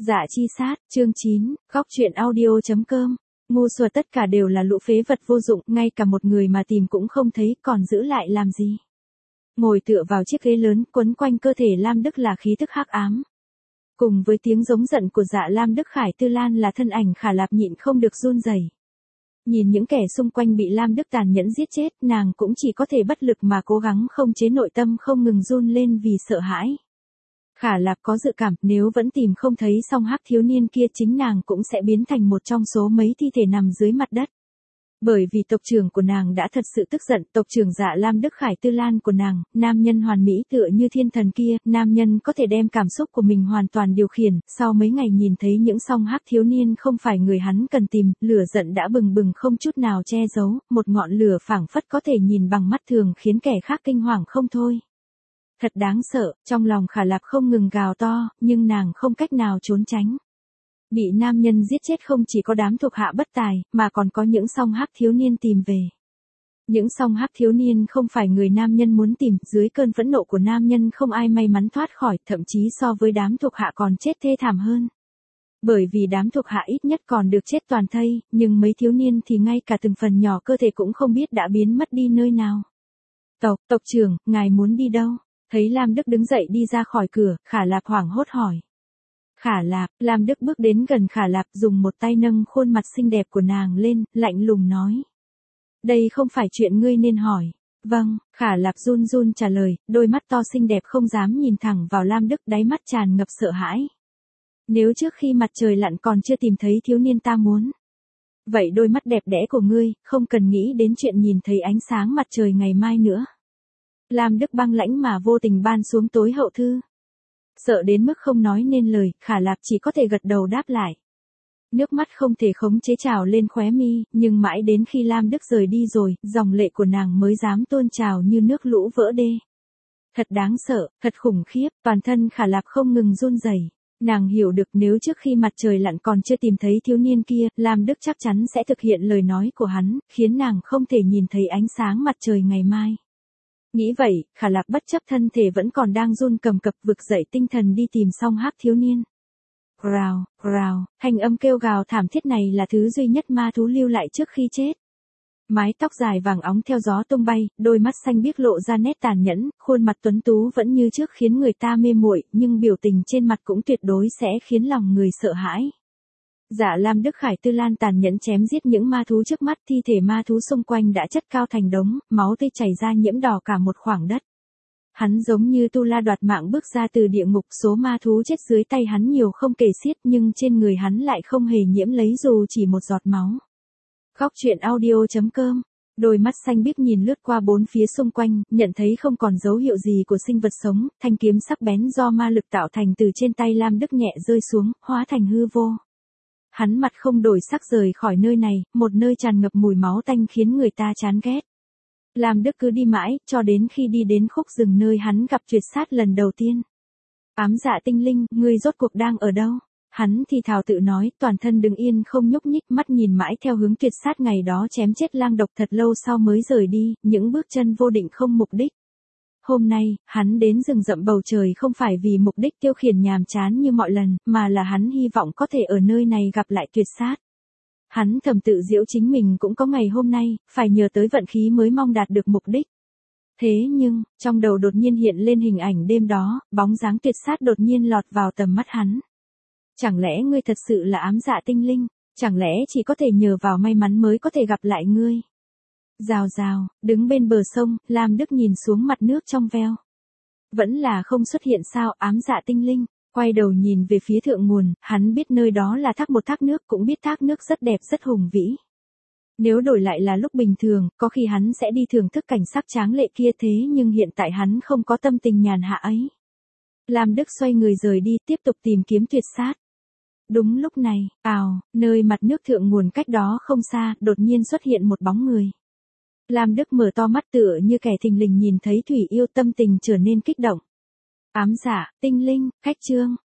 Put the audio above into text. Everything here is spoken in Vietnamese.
Dạ chi sát, chương 9, góc truyện audio.com. Ngu xuẩn tất cả đều là lũ phế vật vô dụng, ngay cả một người mà tìm cũng không thấy, còn giữ lại làm gì. Ngồi tựa vào chiếc ghế lớn, quấn quanh cơ thể Lam Đức là khí tức hắc ám. Cùng với tiếng giống giận của Dạ Lam Đức Khải Tư Lan là thân ảnh Khả Lạp nhịn không được run rẩy. Nhìn những kẻ xung quanh bị Lam Đức tàn nhẫn giết chết, nàng cũng chỉ có thể bất lực mà cố gắng không chế nội tâm không ngừng run lên vì sợ hãi. Khả Lạp có dự cảm nếu vẫn tìm không thấy song hắc thiếu niên kia chính nàng cũng sẽ biến thành một trong số mấy thi thể nằm dưới mặt đất. Bởi vì tộc trưởng của nàng đã thật sự tức giận, tộc trưởng Dạ Lam Đức Khải Tư Lan của nàng, nam nhân hoàn mỹ tựa như thiên thần kia, nam nhân có thể đem cảm xúc của mình hoàn toàn điều khiển, sau mấy ngày nhìn thấy những song hắc thiếu niên không phải người hắn cần tìm, lửa giận đã bừng bừng không chút nào che giấu, một ngọn lửa phảng phất có thể nhìn bằng mắt thường khiến kẻ khác kinh hoàng không thôi. Thật đáng sợ, trong lòng Khả Lạp không ngừng gào to, nhưng nàng không cách nào trốn tránh. Bị nam nhân giết chết không chỉ có đám thuộc hạ bất tài, mà còn có những song hắc thiếu niên tìm về. Những song hắc thiếu niên không phải người nam nhân muốn tìm, dưới cơn phẫn nộ của nam nhân không ai may mắn thoát khỏi, thậm chí so với đám thuộc hạ còn chết thê thảm hơn. Bởi vì đám thuộc hạ ít nhất còn được chết toàn thây, nhưng mấy thiếu niên thì ngay cả từng phần nhỏ cơ thể cũng không biết đã biến mất đi nơi nào. Tộc trưởng, ngài muốn đi đâu? Thấy Lam Đức đứng dậy đi ra khỏi cửa, Khả Lạp hoảng hốt hỏi. Khả Lạp, Lam Đức bước đến gần Khả Lạp dùng một tay nâng khuôn mặt xinh đẹp của nàng lên, lạnh lùng nói. Đây không phải chuyện ngươi nên hỏi. Vâng, Khả Lạp run run trả lời, đôi mắt to xinh đẹp không dám nhìn thẳng vào Lam Đức, đáy mắt tràn ngập sợ hãi. Nếu trước khi mặt trời lặn còn chưa tìm thấy thiếu niên ta muốn. Vậy đôi mắt đẹp đẽ của ngươi, không cần nghĩ đến chuyện nhìn thấy ánh sáng mặt trời ngày mai nữa. Lam Đức băng lãnh mà vô tình ban xuống tối hậu thư. Sợ đến mức không nói nên lời, Khả Lạp chỉ có thể gật đầu đáp lại. Nước mắt không thể khống chế trào lên khóe mi, nhưng mãi đến khi Lam Đức rời đi rồi, dòng lệ của nàng mới dám tuôn trào như nước lũ vỡ đê. Thật đáng sợ, thật khủng khiếp, toàn thân Khả Lạp không ngừng run rẩy. Nàng hiểu được nếu trước khi mặt trời lặn còn chưa tìm thấy thiếu niên kia, Lam Đức chắc chắn sẽ thực hiện lời nói của hắn, khiến nàng không thể nhìn thấy ánh sáng mặt trời ngày mai. Nghĩ vậy, Khả Lạp bất chấp thân thể vẫn còn đang run cầm cập vực dậy tinh thần đi tìm song hắc thiếu niên. Rào, rào, thanh âm kêu gào thảm thiết này là thứ duy nhất ma thú lưu lại trước khi chết. Mái tóc dài vàng óng theo gió tung bay, đôi mắt xanh biếc lộ ra nét tàn nhẫn, khuôn mặt tuấn tú vẫn như trước khiến người ta mê muội, nhưng biểu tình trên mặt cũng tuyệt đối sẽ khiến lòng người sợ hãi. Dạ Lam Đức Khải Tư Lan tàn nhẫn chém giết những ma thú trước mắt, thi thể ma thú xung quanh đã chất cao thành đống, máu tươi chảy ra nhiễm đỏ cả một khoảng đất. Hắn giống như tu la đoạt mạng bước ra từ địa ngục, số ma thú chết dưới tay hắn nhiều không kể xiết nhưng trên người hắn lại không hề nhiễm lấy dù chỉ một giọt máu. Góc truyện audio.com. Đôi mắt xanh biếc nhìn lướt qua bốn phía xung quanh, nhận thấy không còn dấu hiệu gì của sinh vật sống, thanh kiếm sắc bén do ma lực tạo thành từ trên tay Lam Đức nhẹ rơi xuống, hóa thành hư vô. Hắn mặt không đổi sắc rời khỏi nơi này, một nơi tràn ngập mùi máu tanh khiến người ta chán ghét. Lam Đức cứ đi mãi, cho đến khi đi đến khúc rừng nơi hắn gặp Tuyệt Sát lần đầu tiên. Ám Dạ tinh linh, ngươi rốt cuộc đang ở đâu? Hắn thì thào tự nói, toàn thân đứng yên không nhúc nhích, mắt nhìn mãi theo hướng Tuyệt Sát ngày đó chém chết lang độc thật lâu sau mới rời đi, những bước chân vô định không mục đích. Hôm nay, hắn đến rừng rậm bầu trời không phải vì mục đích tiêu khiển nhàm chán như mọi lần, mà là hắn hy vọng có thể ở nơi này gặp lại Tuyệt Sát. Hắn thầm tự giễu chính mình cũng có ngày hôm nay, phải nhờ tới vận khí mới mong đạt được mục đích. Thế nhưng, trong đầu đột nhiên hiện lên hình ảnh đêm đó, bóng dáng Tuyệt Sát đột nhiên lọt vào tầm mắt hắn. Chẳng lẽ ngươi thật sự là ám dạ tinh linh? Chẳng lẽ chỉ có thể nhờ vào may mắn mới có thể gặp lại ngươi? Rào rào, đứng bên bờ sông, Lam Đức nhìn xuống mặt nước trong veo. Vẫn là không xuất hiện sao, ám dạ tinh linh. Quay đầu nhìn về phía thượng nguồn, hắn biết nơi đó là một thác nước, cũng biết thác nước rất đẹp rất hùng vĩ. Nếu đổi lại là lúc bình thường, có khi hắn sẽ đi thưởng thức cảnh sắc tráng lệ kia, thế nhưng hiện tại hắn không có tâm tình nhàn hạ ấy. Lam Đức xoay người rời đi, tiếp tục tìm kiếm Tuyệt Sát. Đúng lúc này, nơi mặt nước thượng nguồn cách đó không xa, đột nhiên xuất hiện một bóng người. Lam Đức mở to mắt tựa như kẻ thình lình nhìn thấy thủy yêu, tâm tình trở nên kích động. Ám Dạ tinh linh, khách trương,